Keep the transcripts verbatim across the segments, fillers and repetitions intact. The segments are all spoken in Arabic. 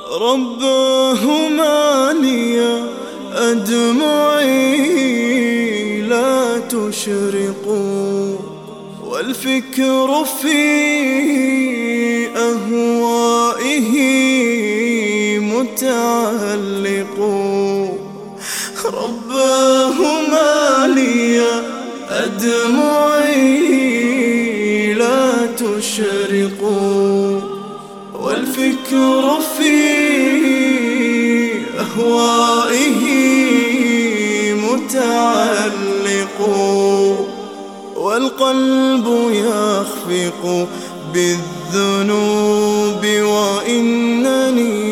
رباه مالي أدمعي لا تشرق، والفكر في أهوائه متعلق. رباه مالي أدمعي لا تشرق، والفكر في أهوائه متعلق، والقلب يخفق بالذنوب. وإنني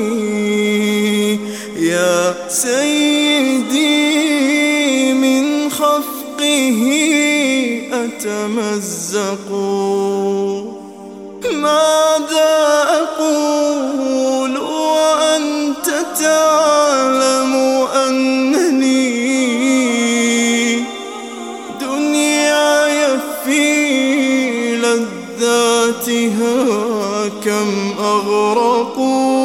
يا سيدي من خفقه أتمزق. ماذا أقول وأنت تعلم أنني دنياي في لذاتها كم أغرق.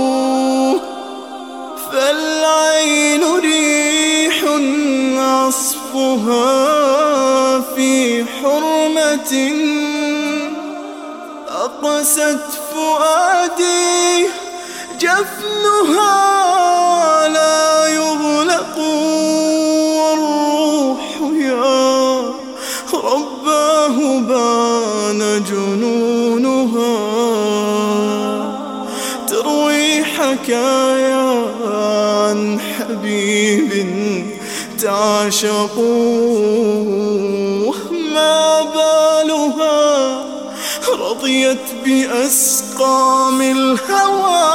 فالعين ريح عصفها في حرمة، أقست فؤادي جفنها لا يغلق. والروح يا رباه بان جنونها، تروي حكايا عن حبيب تعشقوه. ما بالها رضيت بأسقام الهوى،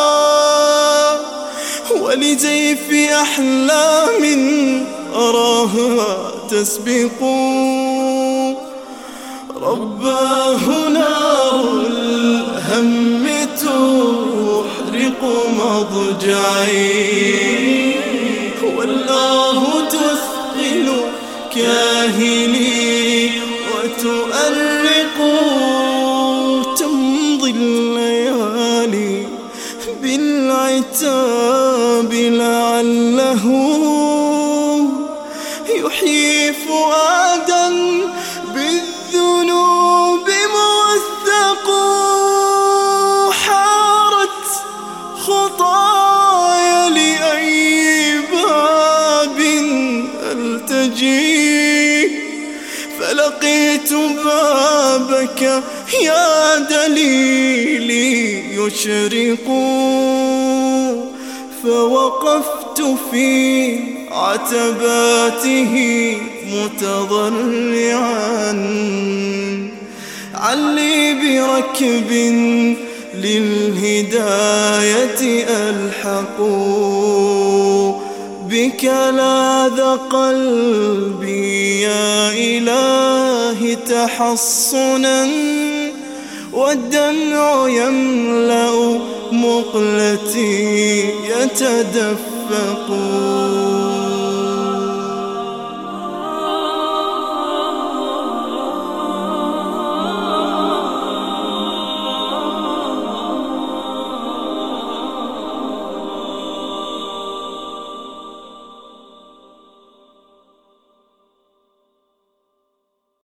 ولزيف أحلام أراها تسبق. رباه نار الهم تحرق مضجعي، والله تثقل كاهلي وتؤرق. تمضي الليالي بالعتاب لعله يحيي فؤادا بالذنوب موثق. حارت خطايا لأي باب ألتجي، فلقيت بابك يا دليلي يشرق. فوقفت في عتباته متضرعا، علي بركب للهداية ألحق. بك لاذ قلبي يا إلهي تحصنا، والدمع يملأ مقلتي يتدفق.